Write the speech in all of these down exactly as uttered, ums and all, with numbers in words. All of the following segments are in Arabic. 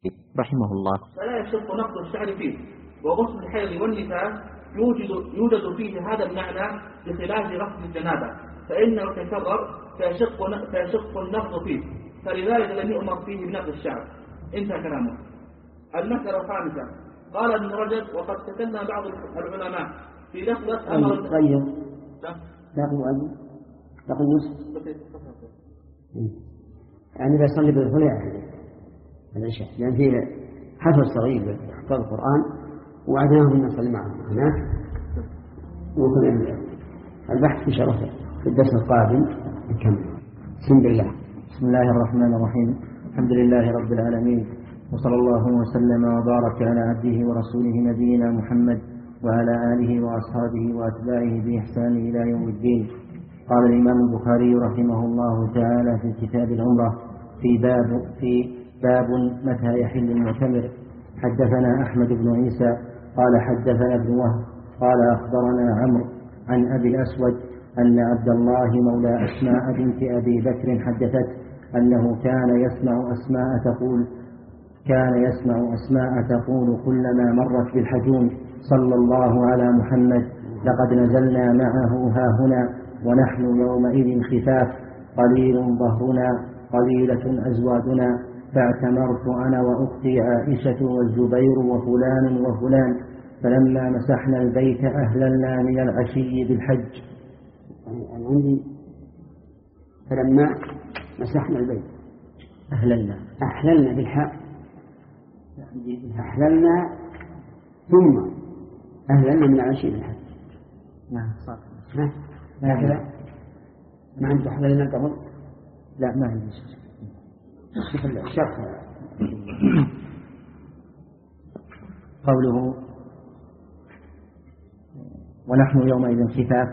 رحمه الله. فلا يشق نقض الشعر فيه، وغسل الحيض والنفاس يوجد, يوجد فيه هذا المعنى بخلاف غسل الجنابة، فإنه تكرر فيشق, فيشق النقض فيه، فلذلك لم يؤمر فيه بنقض الشعر. انتهى كلامه. المسألة الخامسة، قال ابن رجب: وقد تكلم بعض العلماء في لفظة أمر غير باقي أبي باقي نص يعني بيصلي بالهلع العشاء، لأن فيه حفل صغير بحفظ القرآن وعدناهم أن نصلي معهم هناك. وكل البحث في شرفه في الدرس القادم نكمل. بسم الله. بسم الله الرحمن الرحيم. الحمد لله رب العالمين، وصلى الله وسلم وبارك على عبده ورسوله نبينا محمد وعلى آله وأصحابه وأتباعه بإحسان إلى يوم الدين. قال الإمام البخاري رحمه الله تعالى في كتاب العمرة في باب في باب متى يحل المعتمر. حدثنا أحمد بن عيسى قال حدثنا ابن وهب قال أخبرنا عمرو عن أبي الأسود أن عبد الله مولى أسماء بنت أبي بكر حدثت أنه كان يسمع أسماء تقول كان يسمع أسماء تقول كلما مرت بالحجون: صلى الله على محمد، لقد نزلنا معه هاهنا ونحن يومئذ خفاف، قليل ظهرنا قليلة أزوادنا، فاعتمرت أنا وأختي عائشة والزبير وفلان وفلان، فلما مسحنا البيت أهللنا من العشي بالحج. يعني عندي فلما مسحنا البيت أهللنا أهللنا بالحق أهللنا ثم أهللنا من العشي بالحج. نعم صح. لا كذا ما عندك أهللنا قبل؟ لا ما عندي شوف الشرح. قوله ونحن يومئذ خفاف،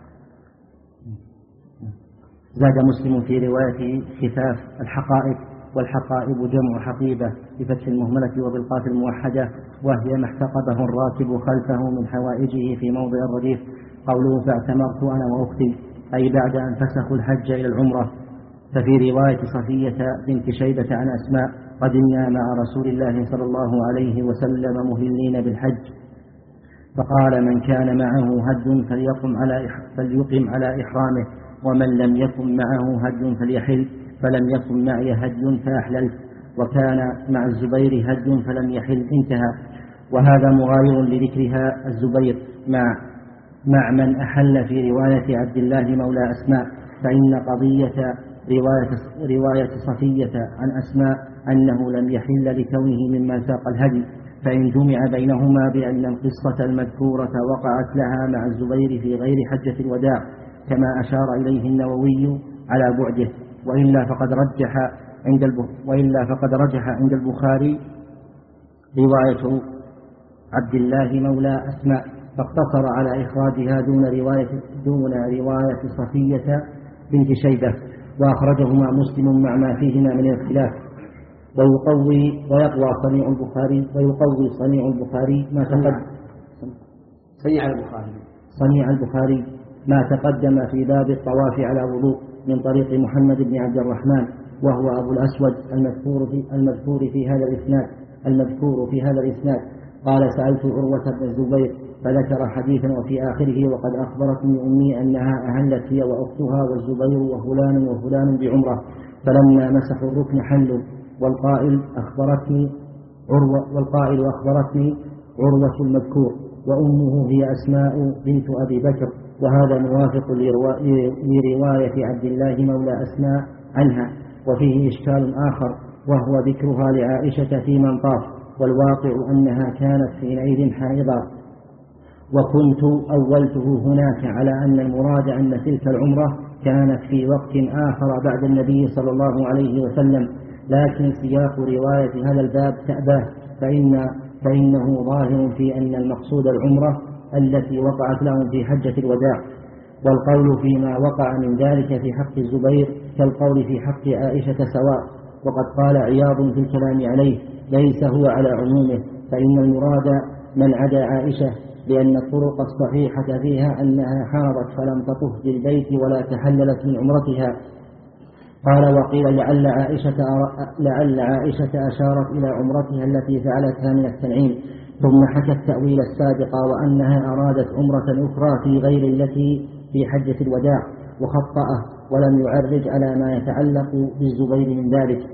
زاد مسلم في رواية خفاف الحقائب، والحقائب جمع حقيبة بفتح المهملة وبالقاف الموحدة، وهي ما احتقبه الراكب خلفه من حوائجه في موضع الرديف. قوله فاعتمرت أنا وأختي أي بعد أن فسخوا الحج إلى العمرة. ففي رواية صفية بنت شيبة عن أسماء: قدمنا مع رسول الله صلى الله عليه وسلم مهلين بالحج، فقال: من كان معه هد فليقم على فليقم على إحرامه، ومن لم يكن معه هد فليحل، فلم يكن معي هد فأحللت، وكان مع الزبير هد فلم يحل. انتهى. وهذا مغاير لذكرها الزبير مع مع من أحل في رواية عبد الله مولى أسماء، فإن قضية رواية, رواية صفية عن أسماء أنه لم يحل لكونه ممن ساق الهدي، فإن جمع بينهما بأن القصة المذكورة وقعت لها مع الزبير في غير حجة الوداع كما أشار إليه النووي على بعده، وإلا فقد رجح عند وإلا فقد رجح عند البخاري رواية عبد الله مولى أسماء، فاقتصر على إخراجها دون رواية دون رواية صفية بنت شيبة، وأخرجهما مسلم مع ما فيهما من الاختلاف. ويقوي ويقوى صنيع البخاري ويقوي صنيع البخاري ما تقدم صنيع البخاري صنيع البخاري ما تقدم في باب الطواف على وضوء من طريق محمد بن عبد الرحمن، وهو أبو الأسود المذكور في المذكور في هذا الإسناد المذكور في هذا الإسناد قال: سألت عروة بن الزبير فذكر حديثا وفي آخره: وقد أخبرتني أمي أنها أهلت هي وأختها والزبير وفلان وفلان بعمرة، فلما مسحوا الركن حلوا. والقائل أخبرتني عروة والقائل أخبرتني عروة المذكور، وأمه هي أسماء بنت أبي بكر، وهذا موافق لرواية عبد الله مولى أسماء عنها. وفيه إشكال آخر وهو ذكرها لعائشة في من طاف، والواقع أنها كانت حينئذ حائضا، وكنت أولته هناك على أن المراد أن تلك العمرة كانت في وقت آخر بعد النبي صلى الله عليه وسلم، لكن سياق رواية هذا الباب تأباه، فإن فإنه ظاهر في أن المقصود العمرة التي وقعت لهم في حجة الوداع، والقول فيما وقع من ذلك في حق الزبير كالقول في حق عائشة سواء. وقد قال عياض في الكلام عليه: ليس هو على عمومه، فإن المراد من عدا عائشة، لأن الطرق الصحيحة فيها أنها حاضت فلم تطف بالبيت ولا تحللت من عمرتها، قال وقيل لعل عائشة, لعل عائشة أشارت إلى عمرتها التي فعلتها من التنعيم، ثم حكت التأويل السابق وأنها أرادت عمرة أخرى في غير التي في حجة الوداع، وخطأه ولم يعرج على ما يتعلق بالزبير من ذلك.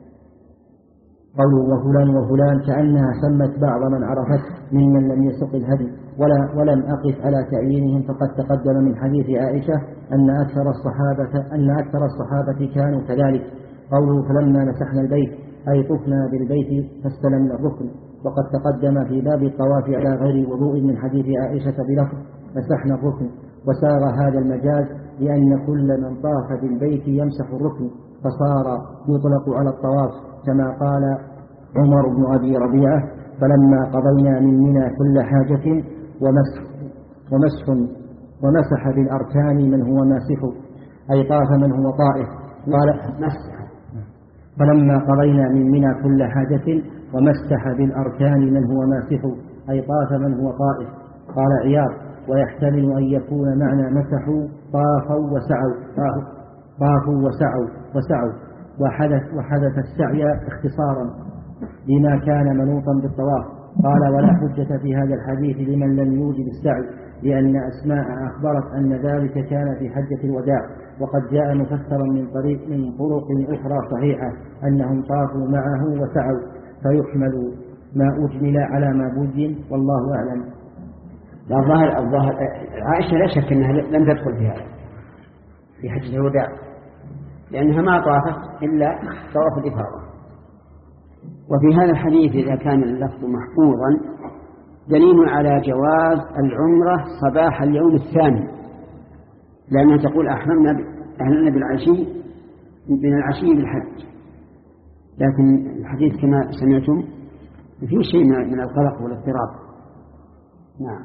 قوله وفلان وفلان كأنها سمت بعض من عرفت ممن لم يسق الهدي، ولا ولم أقف على تعيينهم، فقد تقدم من حديث عائشة أن أكثر الصحابة أن أكثر الصحابة كانوا كذلك. قوله فلما مسحنا البيت أي طفنا بالبيت فاستلمنا الركن، وقد تقدم في باب الطواف على غير وضوء من حديث عائشة بلفظ مسحنا الركن. وسار هذا المجاز لأن كل من طاف بالبيت يمسح الركن، فصار يطلق على الطواف، كما قال عمر بن أبي ربيعة فلما قضينا من منى كل حاجة ومسح ومسح ومسح بالأركان من هو ماسح أي طاف من هو طائف. قال مسح فلما قضينا من منى كل حاجة ومسح بالأركان من هو ماسح أي طاف من هو طائف. قال عياض ويحتمل أن يكون معنى مسحوا طافوا وسعوا طافوا وسعوا وسعوا وحدث, وحدث السعي اختصارا لما كان منوطا بالطواف. قال ولا حجة في هذا الحديث لمن لم يوجد السعي، لأن أسماء أخبرت أن ذلك كان في حجة الوداع، وقد جاء مفسرا من طريق من طرق أخرى صحيحة أنهم طافوا معه وسعوا، فيحمل ما أجمل على ما بين، والله أعلم. الظاهر الظاهر عائشة لا شك أنها لم تدخل في هذا في حجة الوداع، لأنها ما طافت إلا طواف الإفاضة. وفي هذا الحديث إذا كان اللفظ محفوظا دليل على جواز العمرة صباح اليوم الثاني، لأنها تقول أحرمنا أهلنا بالعشي من العشي بالحج. لكن الحديث كما سمعتم فيه شيء من القلق والاضطراب. نعم.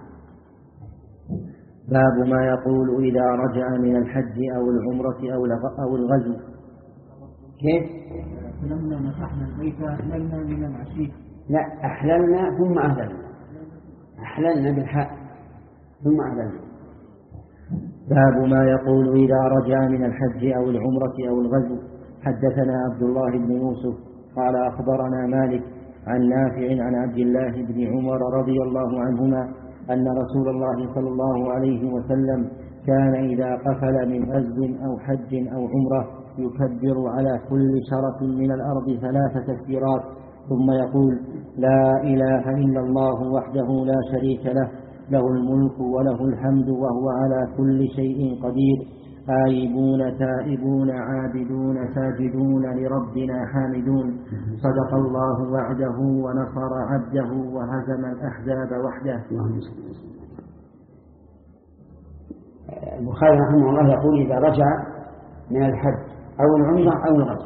باب ما يقول إذا رجع من الحج أو العمرة أو الغزو. كيف؟ لما مسحنا البيت أحللنا من العشي. لا، أحللنا ثم أهللنا، أحللنا بالحق ثم أهللنا. باب ما يقول إذا رجع من الحج أو العمرة أو الغزو. حدثنا عبد الله بن يوسف قال أخبرنا مالك عن نافع عن عبد الله بن عمر رضي الله عنهما أن رسول الله صلى الله عليه وسلم كان إذا قفل من غزو أو حج أو عمرة يكبر على كل شرف من الأرض ثلاث تكبيرات، ثم يقول لا إله إلا الله وحده لا شريك له، له الملك وله الحمد وهو على كل شيء قدير، آيبون تائبون عابدون ساجدون لربنا حامدون، صدق الله وعده ونصر عبده وهزم الأحزاب وحده. البخاري رحمه الله يقول إذا رجع من الحج أو العمرة أو الغزو،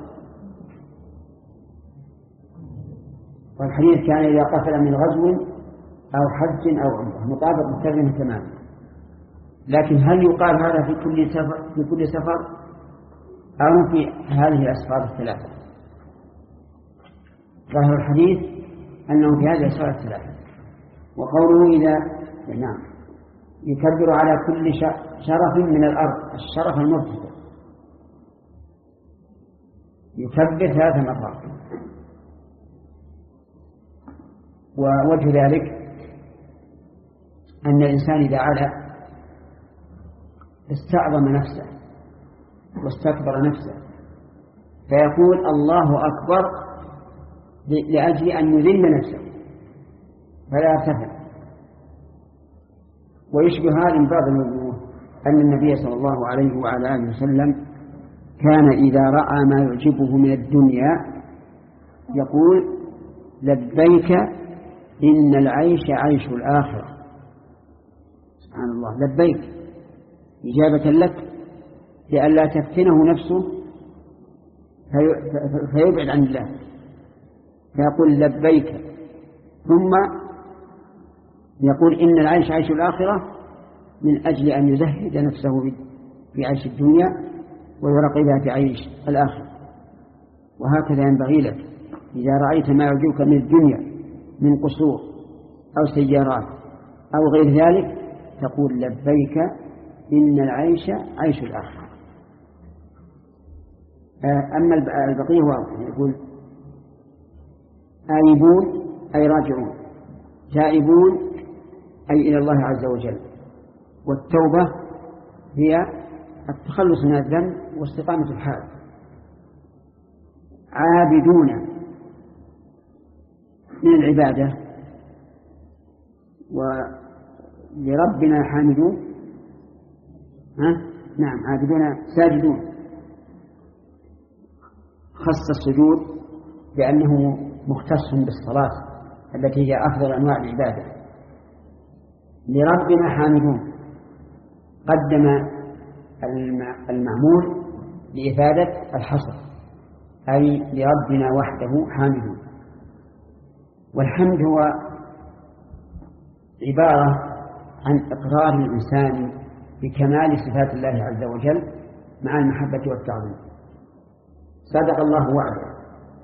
والحديث كان إذا قفل من غزو أو حج أو عمرة مطابق بالترجمة تماما. لكن هل يقال هذا في كل سفر في كل سفر أو في هذه الأسفار الثلاثة؟ ظاهر الحديث أنه في هذه الأسفار الثلاثة. وقوله إذا نعم يكبر على كل شرف من الأرض، الشرف المرتفع يكبر ثلاث مرات. ووجه ذلك أن الإنسان إذا علا استعظم نفسه واستكبر نفسه فيقول الله أكبر لأجل أن يذل نفسه فلا يرتفع. ويشبه هذا من بعض الوجوه أن النبي صلى الله عليه وعلى آله وسلم كان إذا رأى ما يعجبه من الدنيا يقول لبيك إن العيش عيش الآخرة. سبحان الله، لبيك إجابة لك لئلا تفتنه نفسه فيبعد عن الله، فيقول لبيك، ثم يقول إن العيش عيش الآخرة من أجل أن يزهد نفسه في عيش الدنيا ويرقبها في عيش الآخرة. وهكذا ينبغي لك إذا رأيت ما يعجبك من الدنيا من قصور أو سيارات أو غير ذلك تقول لبيك إن العيش عيش الآخرة. أما البقية واضح، يقول آيبون أي راجعون، تائبون أي إلى الله عز وجل، والتوبة هي التخلص من الذنب واستقامة الحال. عابدون من العبادة، ولربنا حامدون. ها؟ نعم، عابدون ساجدون، خص السجود لأنه مختص بالصلاة التي هي أفضل أنواع العبادة. لربنا حامدون قدم المعمول لإفادة الحصر، أي لربنا وحده حامدون. والحمد هو عبارة عن إقرار الإنسان بكمال صفات الله عز وجل مع المحبة والتعظيم. صدق الله وعده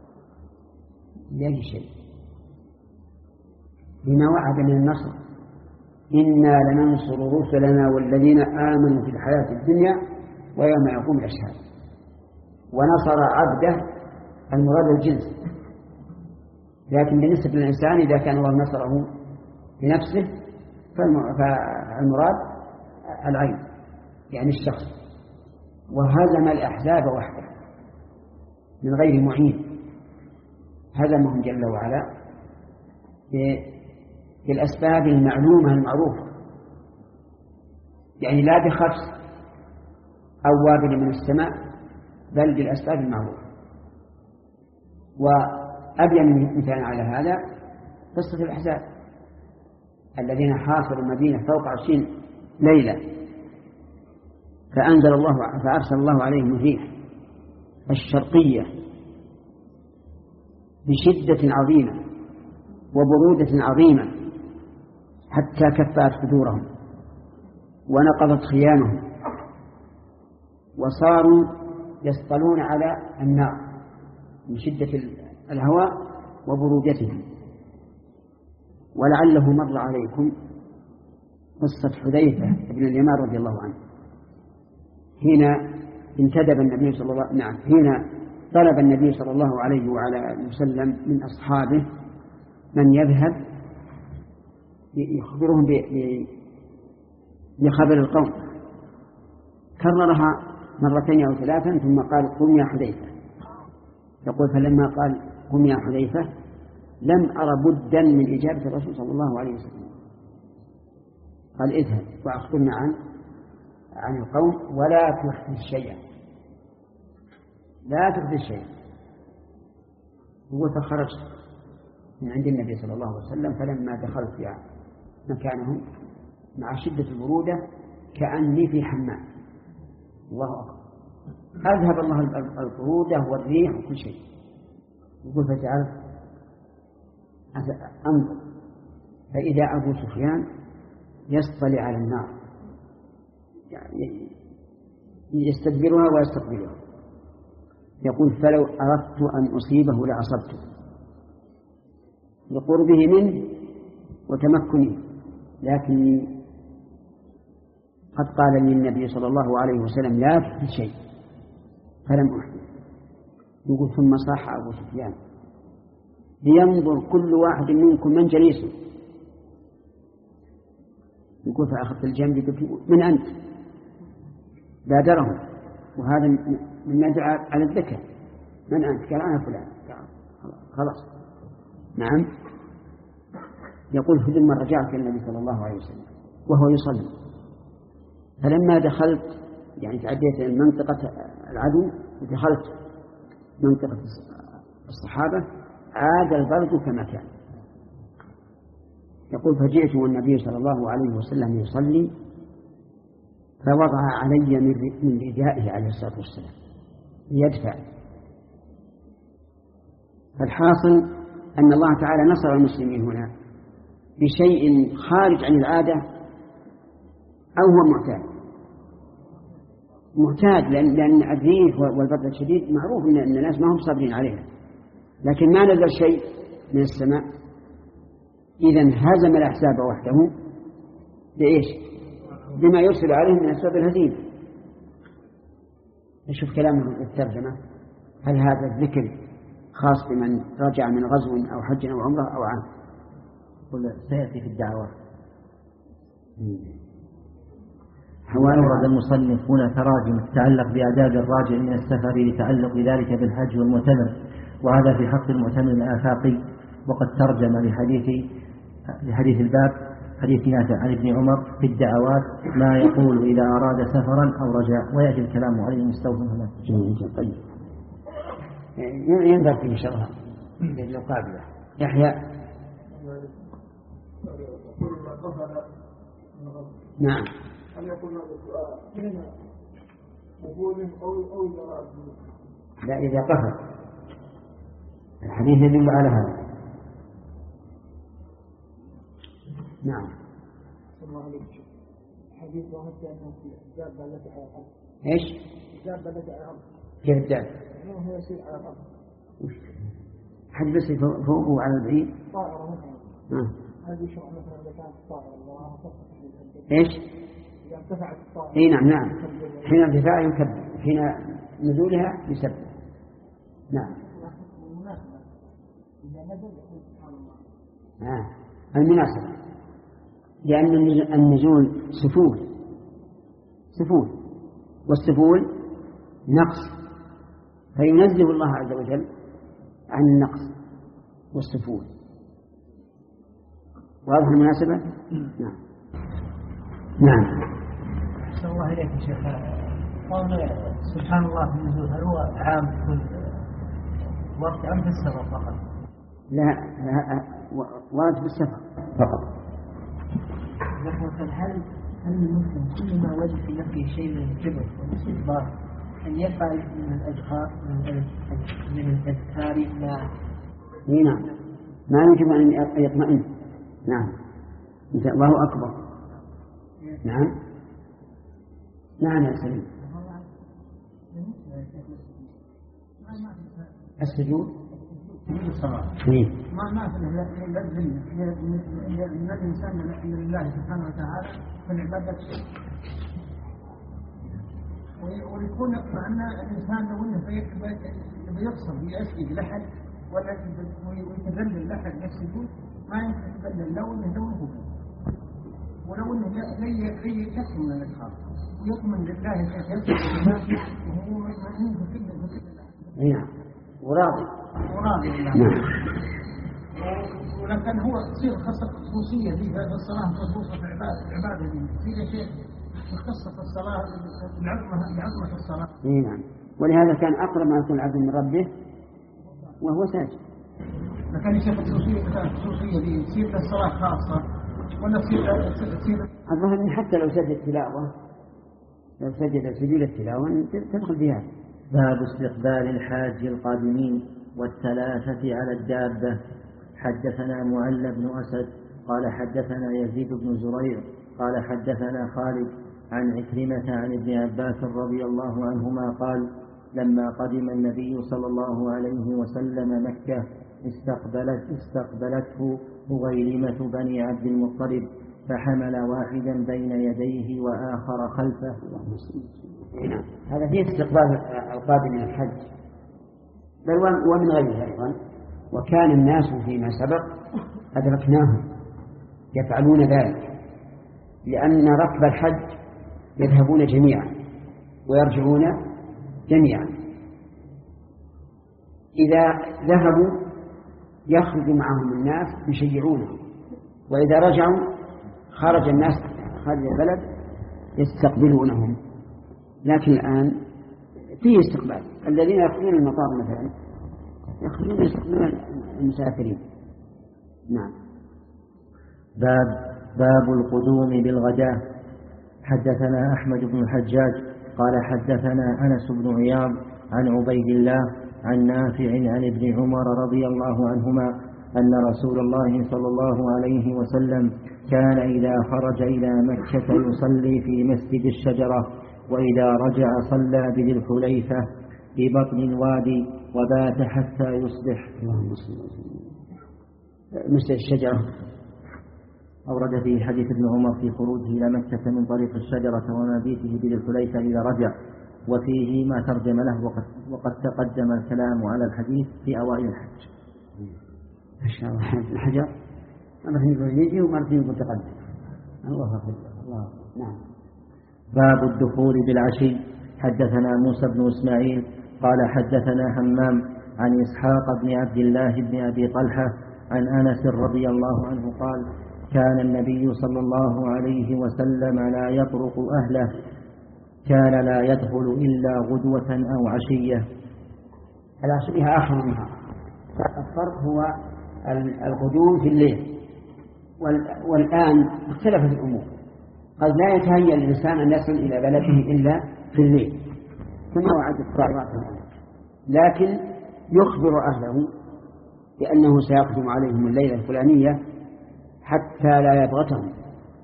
بأي شيء، بما وعد من النصر، إنا لننصر رسلنا والذين آمنوا في الحياة الدنيا ويوم يقوم الأشهاد. ونصر عبده المراد الجنس، لكن بالنسبة للإنسان إذا كان الله نصره بنفسه فالمراد العين يعني الشخص. وهزم الأحزاب وحده من غير معين، هزمهم جل وعلا بالأسباب المعلومة المعروفة، يعني لا بخفص أو وابل من السماء، بل بالأسباب المعروفة. وأبين مثال على هذا قصة الأحزاب الذين حاصروا المدينة فوق عشرين ليلة، فأنزل الله فأرسل الله عليهم الريح الشرقية بشدة عظيمة وبرودة عظيمة حتى كفأت صدورهم ونقضت خيامهم، وصاروا يسطلون على النار من شدة الهواء وبرودته. ولعله مر عليكم قصة حذيفة بن اليمان رضي الله عنه، حين انتدب النبي صلى الله نعم حين طلب النبي صلى الله عليه وعلى وسلم من أصحابه من يذهب يخبرهم بخبر القوم، كررها مرتين أو ثلاثا ثم قال قم يا حذيفة. يقول فلما قال قم يا حذيفة لم أر بدا من إجابة الرسول صلى الله عليه وسلم، قال اذهب وأخبرنا عن عن القوم ولا تحدث شيئا، لا تحدث شيئا. فخرجت من عند النبي صلى الله عليه وسلم، فلما دخلت في مكانهم مع شدة البرودة كأني في حمام. الله أكبر، أذهب الله البرودة والريح وكل شيء. يقول فجعلت أنظر فإذا أبو سفيان يصطلع على النار، يعني يستدبرها ويستقبلها. يقول فلو أردت أن أصيبه لأصبته لقربه منه وتمكنه، لكني قد قال لي النبي صلى الله عليه وسلم لا تحدث شيء فلم أحدث. يقول ثم صاح أبو سفيان لينظر كل واحد منكم من جليسه. يقول فأخذت الجنب قلت من أنت؟ بادرهم، وهذا مما يدعى على الذكر. من أنت؟ قال أنا فلان. خلاص نعم. يقول ثم رجعت إلى النبي صلى الله عليه وسلم وهو يصلي، فلما دخلت يعني تعديت منطقة العدو ودخلت منطقة الصحابة عاد البرد كما كان. يقول فجئت والنبي صلى الله عليه وسلم يصلي فوضع علي من ردائه عليه الصلاة والسلام ليدفع. فالحاصل أن الله تعالى نصر المسلمين هنا بشيء خارج عن العادة أو هو معتاد معتاد لأن, لأن الريح والبرد الشديد معروف أن الناس ما هم صابرين عليها، لكن ما نزل شيء من السماء. إذن هزم الأحزاب وحده بإيش؟ بما يرسل عليهم من أسباب الهزيمة. نشوف كلامه الترجمة هل هذا الذكر خاص بمن رجع من غزو أو حج أو عمرة أو عام؟ سيأتي في الدعوة. أورد المصنف هنا تراجم تتعلق بآداب الراجع من السفر لتعلق ذلك بالحج والمعتمر، وهذا في حق المعتمر الآفاقي. وقد ترجم لحديث لحديث الباب حديث نافع عن ابن عمر في الدعوات ما يقول إذا أراد سفرا أو رجع، ويأتي الكلام عليه مستوفى هناك. طيب ينظر فيه شرها للقابلة. يحيى نعم. هل يقول هذا السؤال هنا قبول أو أو إذا لا إذا قفل الحديث يدل على هذا. نعم. الله عليك. حديث واحد أنه الدابة التي على الأرض. إيش؟ الدابة التي على الأرض. كيف الدابة؟ إنه هو يسير على الأرض. حد بس فوقه على البعيد. طائرة مثلا. آه. هذه شو مثلا إذا كانت طائرة الله إيش؟ إذا ارتفعت الطائرة. إيه نعم نعم. حين ارتفاعها يكبر، حين نزولها يسبح. نعم. آه. المناسبة لأن النزول سفول سفول والسفول نقص، فينزه الله عز وجل عن النقص والسفول. واضح المناسبة؟ نعم نعم. أحسن الله إليك يا شيخ. قول سبحان الله في النزول هل هو عام في كل وقت أم في السفر فقط؟ لا ورد في السفر فقط. هل هل المسلم كلما وجد في نفسه شيء من الكبر والاستكبار أن يفعل من الأذكار من الأذكار ما نعم ما يجب أن يطمئن. نعم الله أكبر. نعم نعم يا سليم. السجود ما ما في إن الإنسان لله سبحانه وتعالى في العبادة ويكون مع أن الإنسان لو أنه بيقصر يسجد لحد ولا ويتذلل لحد يسجد ما يمكن يتذلل لو أنه لو أنه ولو أنه لي يكثر من الإدخال يطمن لله كيف يسجد وهو مطمئن بكل بكل نعم وراضي وراضي لله. نعم. ولكن هو تصير خاصة خصوصية في هذه الصلاة خصوصة في العبادة العبادة دي في شيء مختصة الصلاة العظمة العظمة الصلاة. نعم ولهذا كان أقرب ما يكون العبد من ربه وهو ساجد. لكن شيء خصوصية خصوصية دي تصير الصلاة خاصة ولا تصير تصير. الظاهر إن حتى لو سجد تلاوة لو سجد سجود التلاوة تدخل فيها. باب استقبال الحاج القادمين والثلاثة على الدابة. حدثنا معل بن أسد قال حدثنا يزيد بن زريع قال حدثنا خالد عن عكرمة عن ابن عباس رضي الله عنهما قال لما قدم النبي صلى الله عليه وسلم مكة استقبلت استقبلته هغيلمة بني عبد المطلب فحمل واحدا بين يديه وآخر خلفه. نعم. هذا فيه استقبال القادم من الحج بل ومن غيره أيضا. وكان الناس فيما سبق أدركناهم يفعلون ذلك لأن ركب الحج يذهبون جميعا ويرجعون جميعا. إذا ذهبوا يخرج معهم الناس يشيعونهم، وإذا رجعوا خرج الناس خارج البلد يستقبلونهم. لكن الآن فيه استقبال. الذين يخرجون المطار مثلا يخرجون يستقبلون المسافرين. نعم. باب باب القدوم بالغداة. حدثنا أحمد بن الحجاج قال حدثنا أنس بن عياض عن عبيد الله عن نافع عن ابن عمر رضي الله عنهما أن رسول الله صلى الله عليه وسلم كان إذا خرج إلى مكة يصلي في مسجد الشجرة، وإذا رجع صلى بذي الحليفة في بطن الوادي وبات حتى يصبح. مسجد الشجرة أورد في حديث ابن عمر في خروجه إلى مكة من طريق الشجرة ومبيته بذي الحليفة إذا رجع، وفيه ما ترجم له وقد, وقد تقدم الكلام على الحديث في أوائل الحج. ما شاء الله حافظ الحجر مرة يقول يجي ومرة يقول تقدم. الله أكبر الله. نعم. باب الدخول بالعشي. حدثنا موسى بن إسماعيل قال حدثنا همام عن إسحاق بن عبد الله بن أبي طلحة عن أنس رضي الله عنه قال كان النبي صلى الله عليه وسلم لا يطرق أهله، كان لا يدخل إلا غدوة أو عشية. العشية آخر النهار. الفرق هو الغدو في الليل، والآن اختلفت الأمور، قد لا يتهيأ الإنسان أن يصل إلى بلده إلا في الليل كما وعد الصالحات، لكن يخبر أهله بأنه سيقدم عليهم الليلة الفلانية حتى لا يبغتهم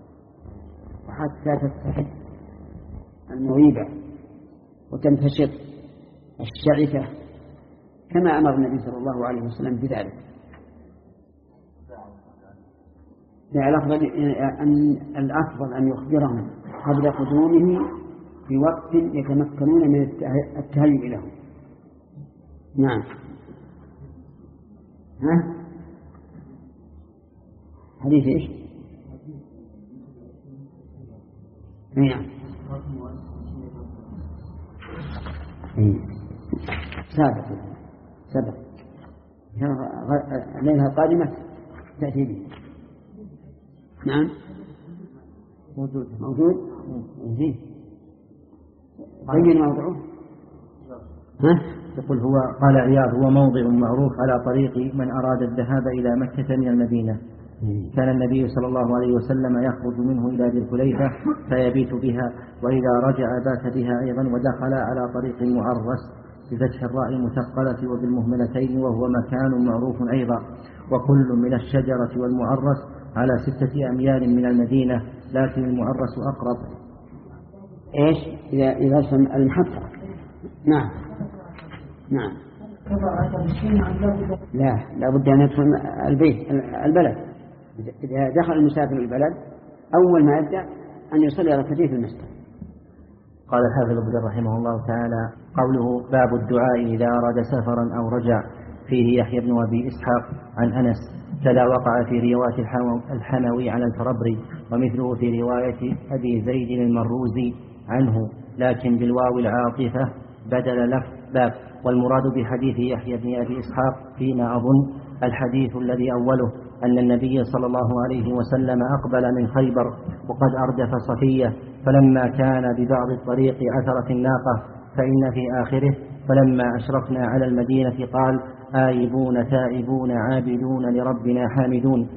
وحتى تستحد المغيبة وتنتشر الشعثة كما أمر النبي صلى الله عليه وسلم بذلك. الأفضل أن الأفضل أن يخبرهم قبل قدومه في وقت يتمكنون من التهيئ له. نعم. ها؟ حديث إيش؟ نعم. سابق سبق الليلة القادمة تأتي به. نعم موجود موجود زين. بين موضعه. ها؟ يقول هو قال عياض هو موضع معروف على طريق من أراد الذهاب إلى مكة من المدينة. كان النبي صلى الله عليه وسلم يخرج منه إلى ذي الحليفة فيبيت بها، وإذا رجع بات بها أيضا، ودخل على طريق معرس بفتح الراء المثقلة وبالمهملتين، وهو مكان معروف أيضا. وكل من الشجرة والمعرس على ستة أميال من المدينة، لكن المعرس أقرب. إيش إذا إذا سمع المحطة. نعم نعم. لا لا بد أن يدخل البيت البلد. إذا دخل المسافر البلد أول ما يبدأ أن يصلي ركعتين في المسجد. قال الحافظ ابن رحمه الله تعالى قوله باب الدعاء إذا أراد سفرا أو رجع، فيه يحيى بن أبي إسحاق عن أنس كذا وقع في رواية الحموي على الفربري، ومثله في رواية أبي زيد المروزي عنه لكن بالواو العاطفة بدل لفظ باب. والمراد بحديث يحيى بن أبي إسحاق فيما أظن الحديث الذي أوله أن النبي صلى الله عليه وسلم أقبل من خيبر وقد أردف صفية، فلما كان ببعض الطريق عثرت الناقة، فإن في آخره فلما أشرفنا على المدينة قال آيبون تائبون عابدون لربنا حامدون،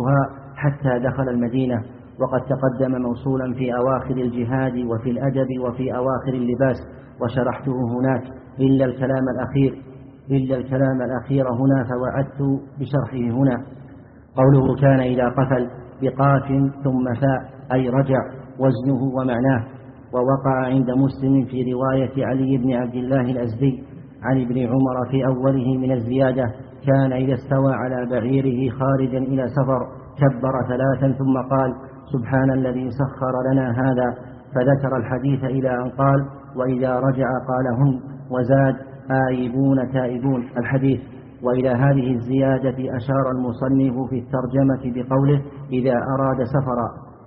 حتى دخل المدينة. وقد تقدم موصولا في أواخر الجهاد وفي الأدب وفي أواخر اللباس، وشرحته هناك إلا الكلام الأخير إلا الكلام الأخير هنا فوعدت بشرحه هنا. قوله كان إذا قفل بقاف ثم فاء أي رجع وزنه ومعناه. ووقع عند مسلم في رواية علي بن عبد الله الأزدي عن ابن عمر في أوله من الزيادة كان إذا استوى على بعيره خارجا إلى سفر كبر ثلاثا ثم قال سبحان الذي سخر لنا هذا، فذكر الحديث إلى أن قال وإذا رجع قالهن، وزاد آيبون تائبون الحديث. وإلى هذه الزيادة أشار المصنف في الترجمة بقوله إذا أراد سفرا.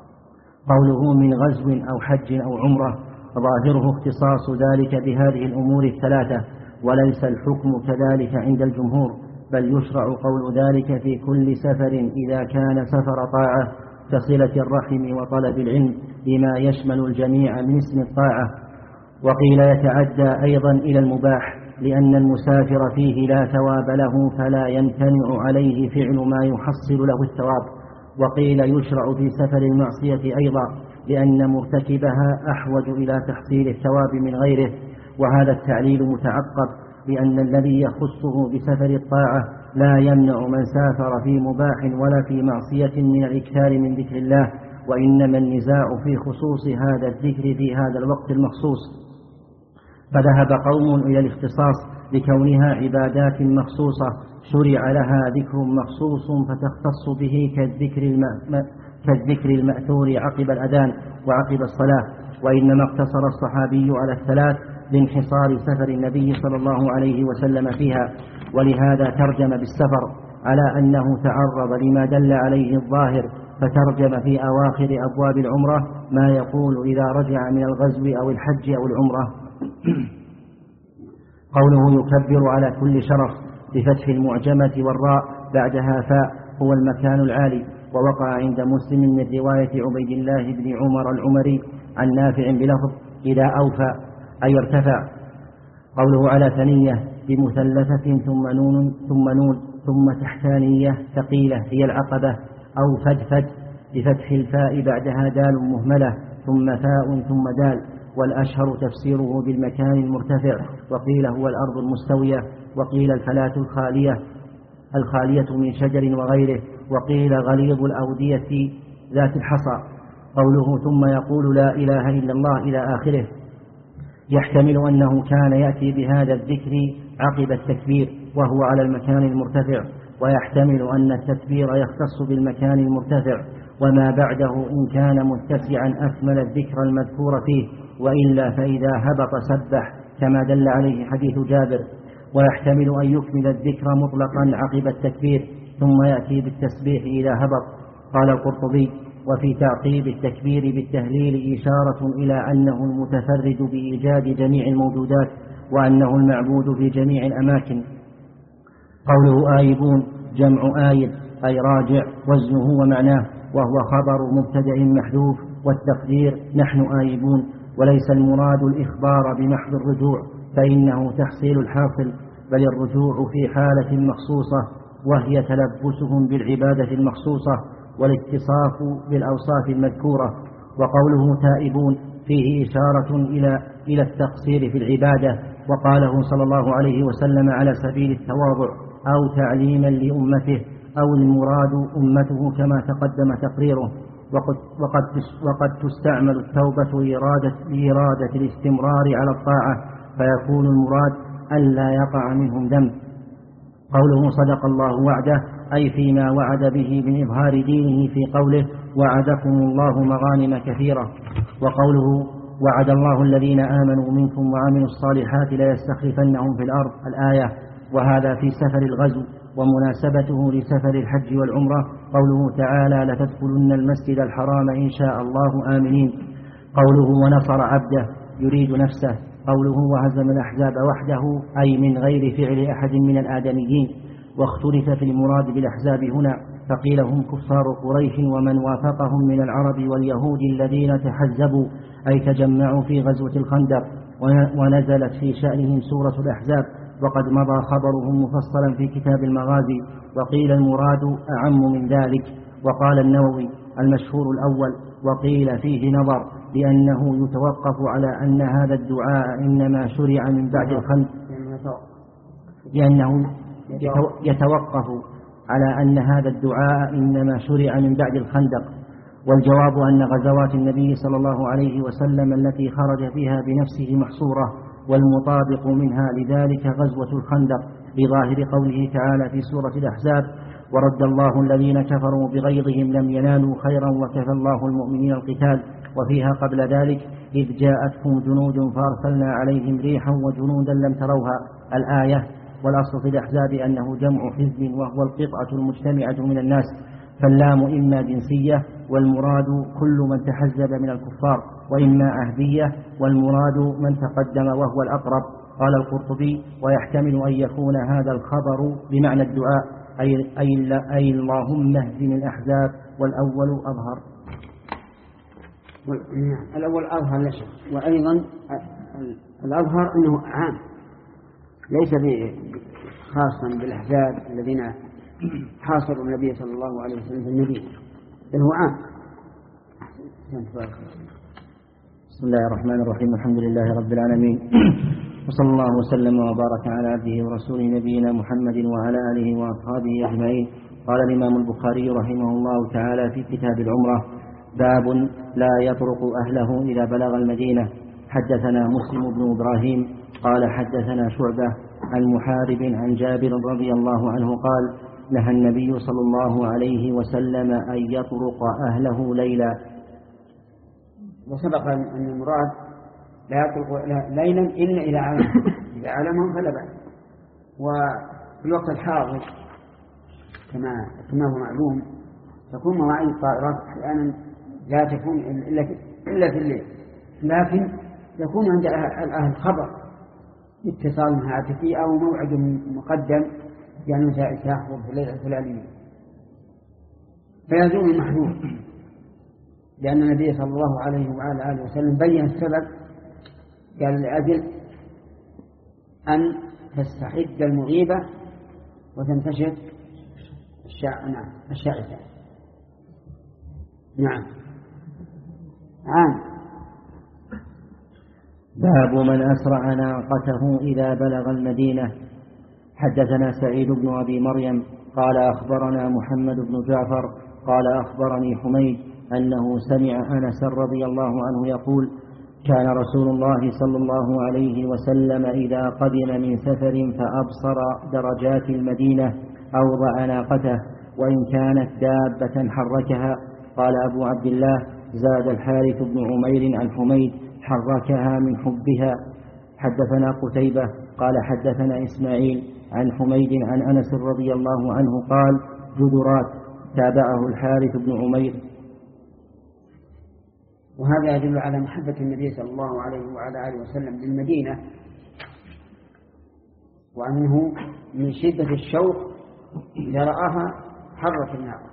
قوله من غزو أو حج أو عمرة ظاهره اختصاص ذلك بهذه الأمور الثلاثة، وليس الحكم كذلك عند الجمهور، بل يشرع قول ذلك في كل سفر إذا كان سفر طاعة كصلة الرحم وطلب العلم بما يشمل الجميع من اسم الطاعة. وقيل يتعدى أيضا إلى المباح لأن المسافر فيه لا ثواب له فلا يمتنع عليه فعل ما يحصل له الثواب. وقيل يشرع في سفر المعصية أيضا لأن مرتكبها أحوج إلى تحصيل الثواب من غيره. وهذا التعليل متعقب لأن الذي يخصه بسفر الطاعة لا يمنع من سافر في مباح ولا في معصية من الإكثار من ذكر الله، وإنما النزاع في خصوص هذا الذكر في هذا الوقت المخصوص. فذهب قوم إلى الاختصاص لكونها عبادات مخصوصة شرع لها ذكر مخصوص فتختص به كالذكر, الم... كالذكر المأثور عقب الأذان وعقب الصلاة. وإنما اقتصر الصحابي على الثلاث لانحصار سفر النبي صلى الله عليه وسلم فيها، ولهذا ترجم بالسفر على أنه تعرض لما دل عليه الظاهر، فترجم في أواخر أبواب العمرة ما يقول إذا رجع من الغزو أو الحج أو العمرة. قوله يكبر على كل شرف بفتح المعجمة والراء بعدها فاء هو المكان العالي، ووقع عند مسلم من رواية عبيد الله بن عمر العمري عن نافع بلفظ إذا أوفى أي ارتفع. قوله على ثنية بمثلثة ثم نون ثم نون ثم تحتانية ثقيلة هي العقبة، أو فدفد بفتح الفاء بعدها دال مهملة ثم فاء ثم دال، والأشهر تفسيره بالمكان المرتفع، وقيل هو الأرض المستوية، وقيل الفلاة الخالية الخالية من شجر وغيره، وقيل غليظ الأودية ذات الحصى. قوله ثم يقول لا إله إلا الله إلى آخره يحتمل أنه كان يأتي بهذا الذكر عقب التكبير وهو على المكان المرتفع، ويحتمل أن التكبير يختص بالمكان المرتفع، وما بعده إن كان متسعا أكمل الذكر المذكور فيه، وإلا فإذا هبط سبح كما دل عليه حديث جابر. ويحتمل أن يكمل الذكر مطلقا عقب التكبير ثم يأتي بالتسبيح إذا هبط. قال القرطبي وفي تعقيب التكبير بالتهليل إشارة إلى أنه المتفرد بإيجاد جميع الموجودات، وأنه المعبود في جميع الأماكن. قوله آيبون جمع آيب أي راجع وزنه ومعناه، وهو خبر مبتدأ محذوف، والتقدير نحن آيبون، وليس المراد الإخبار بمحض الرجوع فإنه تحصيل الحاصل، بل الرجوع في حالة مخصوصة وهي تلبسهم بالعبادة المخصوصة والاتصاف بالأوصاف المذكورة. وقوله تائبون فيه إشارة إلى إلى التقصير في العبادة، وقاله صلى الله عليه وسلم على سبيل التواضع أو تعليما لأمته، أو المراد أمته كما تقدم تقريره. وقد, وقد, وقد تستعمل التوبة لإرادة, لإرادة الاستمرار على الطاعة، فيكون المراد ألا يقع منهم ذنب. قوله صدق الله وعده أي فيما وعد به من إظهار دينه في قوله وعدكم الله مغانم كثيرة. وقوله وعد الله الذين آمنوا منكم وعملوا الصالحات ليستخلفنهم في الأرض الآية، وهذا في سفر الغزو، ومناسبته لسفر الحج والعمرة قوله تعالى لتدخلن المسجد الحرام إن شاء الله آمنين. قوله ونصر عبده يريد نفسه. قوله وهزم الأحزاب وحده أي من غير فعل أحد من الآدميين. واختلف في المراد بالأحزاب هنا، فقيل هم كفار قريش ومن وافقهم من العرب واليهود الذين تحزبوا أي تجمعوا في غزوة الخندق، ونزلت في شأنهم سورة الأحزاب، وقد مضى خبرهم مفصلا في كتاب المغازي. وقيل المراد أعم من ذلك. وقال النووي المشهور الأول، وقيل فيه نظر لأنه يتوقف على أن هذا الدعاء إنما شرع من بعد الخندق، لأنه يتوقف على أن هذا الدعاء إنما شرع من بعد الخندق. والجواب أن غزوات النبي صلى الله عليه وسلم التي خرج فيها بنفسه محصورة، والمطابق منها لذلك غزوة الخندق بظاهر قوله تعالى في سورة الأحزاب ورد الله الذين كفروا بغيظهم لم ينالوا خيرا وكفى الله المؤمنين القتال. وفيها قبل ذلك إذ جاءتكم جنود فأرسلنا عليهم ريحا وجنودا لم تروها الآية. والأصل في الأحزاب أنه جمع حزب وهو القطعة المجتمعة من الناس، فاللام إما جنسية والمراد كل من تحزب من الكفار، وإما أهدية والمراد من تقدم وهو الأقرب. قال القرطبي ويحتمل أن يكون هذا الخبر بمعنى الدعاء أي, أي, أي اللهم اهزم الأحزاب، والأول أظهر. الأول أظهر لا شك، وأيضا الأظهر أنه عام ليس خاصا بالأحزاب الذين حاصروا النبي صلى الله عليه وسلم في المدينة، بل هو عام. بسم الله الرحمن الرحيم، الحمد لله رب العالمين، وصلى الله وسلم وبارك على عبده ورسوله نبينا محمد وعلى آله وأصحابه أجمعين. قال الإمام البخاري رحمه الله تعالى في كتاب العمرة: باب لا يطرق أهله إذا بلغ المدينة. حدثنا مسلم بن إبراهيم قال حدثنا شعبة عن محارب عن جابر رضي الله عنه قال: نهى النبي صلى الله عليه وسلم أن يطرق أهله ليلا. وسبق أن المراد لا يطلق ليلا إلا إذا علم إذا علمهم فلا بأس. وفي الوقت الحاضر كما كما هو معلوم تكون مواعيد الطائرات أحيانا لا تكون إلا في إلا في الليل، لكن يكون عند أهل الخبر اتصال هاتفي أو موعد مقدم يعني سيحضر في الليلة الفلانية فيزول المحذور، لأن النبي صلى الله عليه وعلى آله وسلم بين السبب، قال لأجل أن تستحد المغيبة وتنتشر الشع... نعم الشائفة. نعم عام. باب من أسرع ناقته إذا بلغ المدينة. حدثنا سعيد بن أبي مريم قال أخبرنا محمد بن جعفر قال أخبرني حميد أنه سمع أنس رضي الله عنه يقول كان رسول الله صلى الله عليه وسلم إذا قدم من سفر فأبصر درجات المدينة أوضع ناقته وإن كانت دابة حركها. قال أبو عبد الله زاد الحارث بن عمير عن حميد حركها من حبها. حدثنا قتيبة قال حدثنا إسماعيل عن حميد عن أنس رضي الله عنه قال جدرات. تابعه الحارث بن عمير. وهذا يدل على محبة النبي صلى الله عليه وعلى آله وسلم للمدينة، وأنه من شدة الشوق إذا رآها حرك الناقة.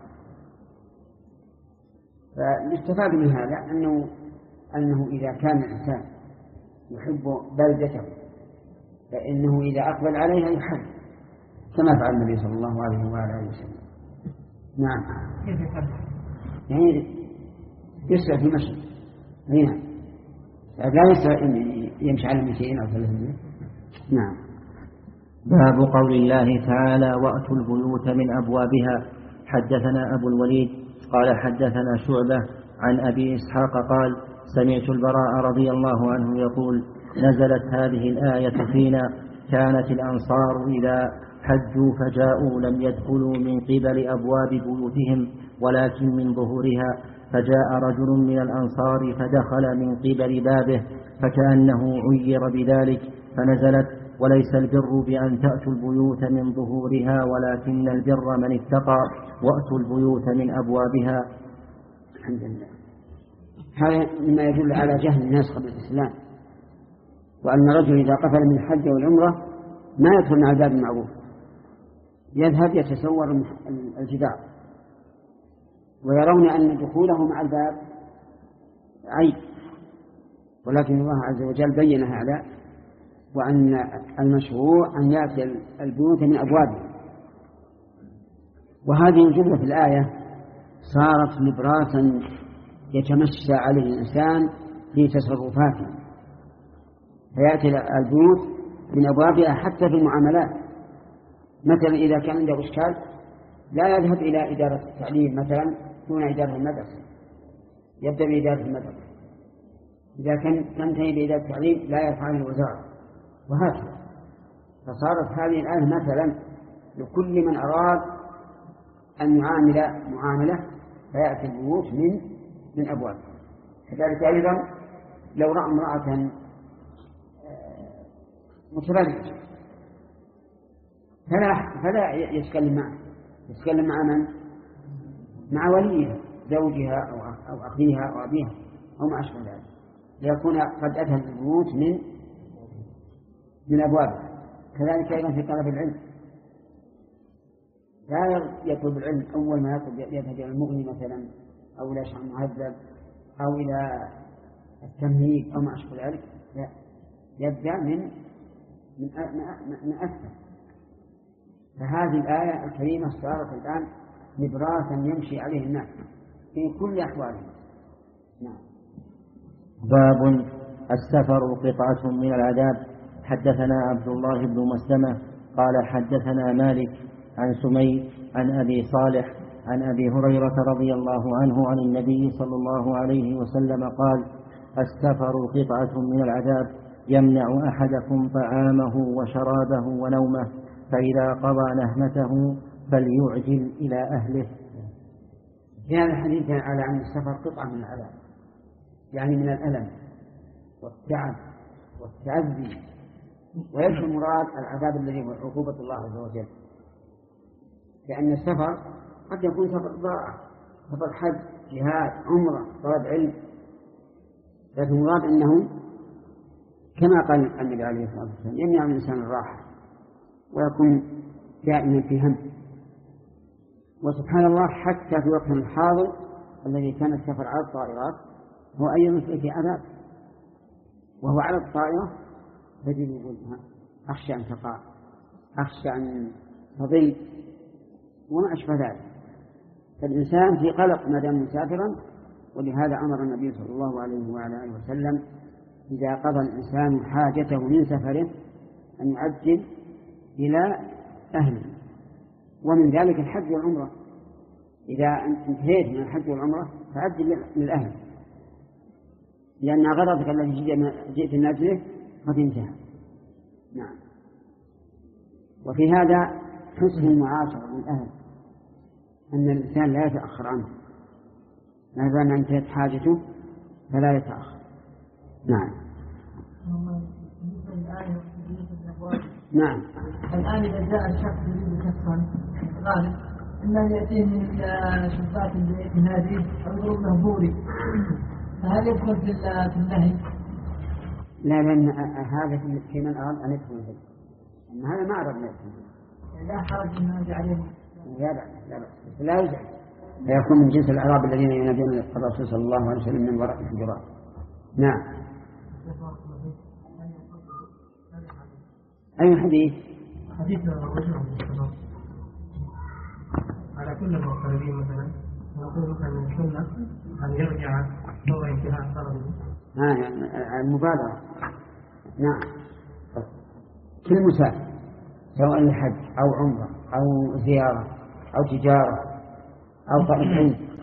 فيستفاد من هذا أنه أنه إذا كان الإنسان يحب بلدته فإنه إذا أقبل عليها يحب كما فعل النبي صلى الله عليه وعلى آله وسلم. نعم يعني يسرع في المشي هنا لا يسرع يمشي على مئتين أو ثلاثمائة. نعم. باب قول الله تعالى وأتوا البيوت من أبوابها. حدثنا أبو الوليد قال حدثنا شعبة عن أبي إسحاق قال سمعت البراء رضي الله عنه يقول نزلت هذه الآية فينا كانت الأنصار إذا حجوا فجاءوا لم يدخلوا من قبل أبواب بيوتهم ولكن من ظهورها، فجاء رجل من الأنصار فدخل من قبل بابه فكأنه عير بذلك فنزلت وليس البر بأن تأتوا البيوت من ظهورها ولكن البر من اتقى وأتوا البيوت من أبوابها. الحمد لله. هذا مما يدل على جهل الناس قبل الإسلام، وأن الرجل إذا قفل من الحج والعمرة ما يدخل مع الباب المعروف، يذهب يتسور الجدار، ويرون أن دخوله مع الباب عيب، ولكن الله عز وجل بين هذا وأن المشروع أن يأتي البيوت من أبوابها. وهذه الجملة في الآية صارت نبراسا يتمشى عليه الإنسان في تصرفاته، فيأتي البيوت من أبوابها حتى في المعاملات. مثلا إذا كان عنده إشكال لا يذهب إلى إدارة التعليم مثلا دون إدارة المدرسة، يبدأ بإدارة المدرسة. إذا كان تنتهي بإدارة التعليم لا يرفع إلى الوزارة، وهكذا. فصارت هذه الآية مثلا لكل من أراد أن يعامل معاملة فيأتي البيوت من من أبواب. كذلك أيضا لو رأى امرأة متبرجة فلا فلا يتكلم معه، يتكلم مع من؟ مع وليها، زوجها أو أو أخيها أو أبيها أو ما أشبه ذلك، ليكون قد أتى البيوت من من أبوابها. كذلك أيضا في طلب العلم، لا يطلب العلم أول ما يطلب يذهب إلى المغني مثلا أو إلى شيء مهذب أو إلى التمهيد أو ما أشبه ذلك، لا، يبدأ من من من أسفل. فهذه الآية الكريمة صارت الآن نبراسا يمشي عليه الناس في كل أحوالهم. نعم. باب السفر قطعة من العذاب. حدثنا عبد الله بن مسلمة قال حدثنا مالك عن سمي عن أبي صالح عن أبي هريرة رضي الله عنه عن النبي صلى الله عليه وسلم قال السفر قطعة من العذاب يمنع أحدكم طعامه وشرابه ونومه فإذا قضى نهمته فليعجل إلى أهله. في هذا الحديث على أن السفر قطعة من العذاب، يعني من الألم والتعب والتعزي، وليس المراد العذاب الذي هو عقوبة الله عز وجل، لأن السفر قد يكون سفر ضاع، سفر حج، جهاد، عمرة، طلب علم، لكن المراد أنه كما قال النبي عليه الصلاة والسلام يمنع من الإنسان الراحة ويكون دائما في هم. وسبحان الله حتى في وقت الحاضر الذي كان السفر على الطائرات هو أيضا في عذاب، وهو على الطائرة تجد يقول أخشى أن تقع، أخشى أن تضيع وما أشبه ذلك. فالإنسان في قلق ما دام مسافرا، ولهذا أمر النبي صلى الله عليه وعلى آله وسلم إذا قضى الإنسان حاجته من سفره أن يعجل إلى أهله، ومن ذلك الحج والعمرة. إذا انتهيت من الحج والعمرة فعجل للأهل، لأن غرضك الذي جئت الناس به قد انتهى. نعم. وفي هذا حسن المعاشرة للأهل، أن الإنسان لا يتأخر عنه، ما دام انتهت حاجته فلا يتأخر. نعم. نعم. الآن إذا جاء الشخص يريد كسرا غالب إما يأتيه من شباك البيت ناديه أو يضرب له بوري، فهل يدخل في النهي؟ لا، لأن هذا في من أراد أن يدخل فيه، أن هذا ما أراد أن يدخل، لا حرج أن نادي عليه. لا بأس، لا بأس، لا يزعج، فيكون من جنس الأعراب الذين ينادون الرسول صلى الله عليه وسلم من وراء الحجرات. نعم. أي حديث؟ حديث الرجل عن الصلاة على كل المغتربين مثلا نقول مثلا من السنة أن يرجع فور انتهاء طلبه. آه يعني المبادرة. نعم. كل مسافر سواء لحج أو عمرة أو زيارة أو تجارة أو طلب علم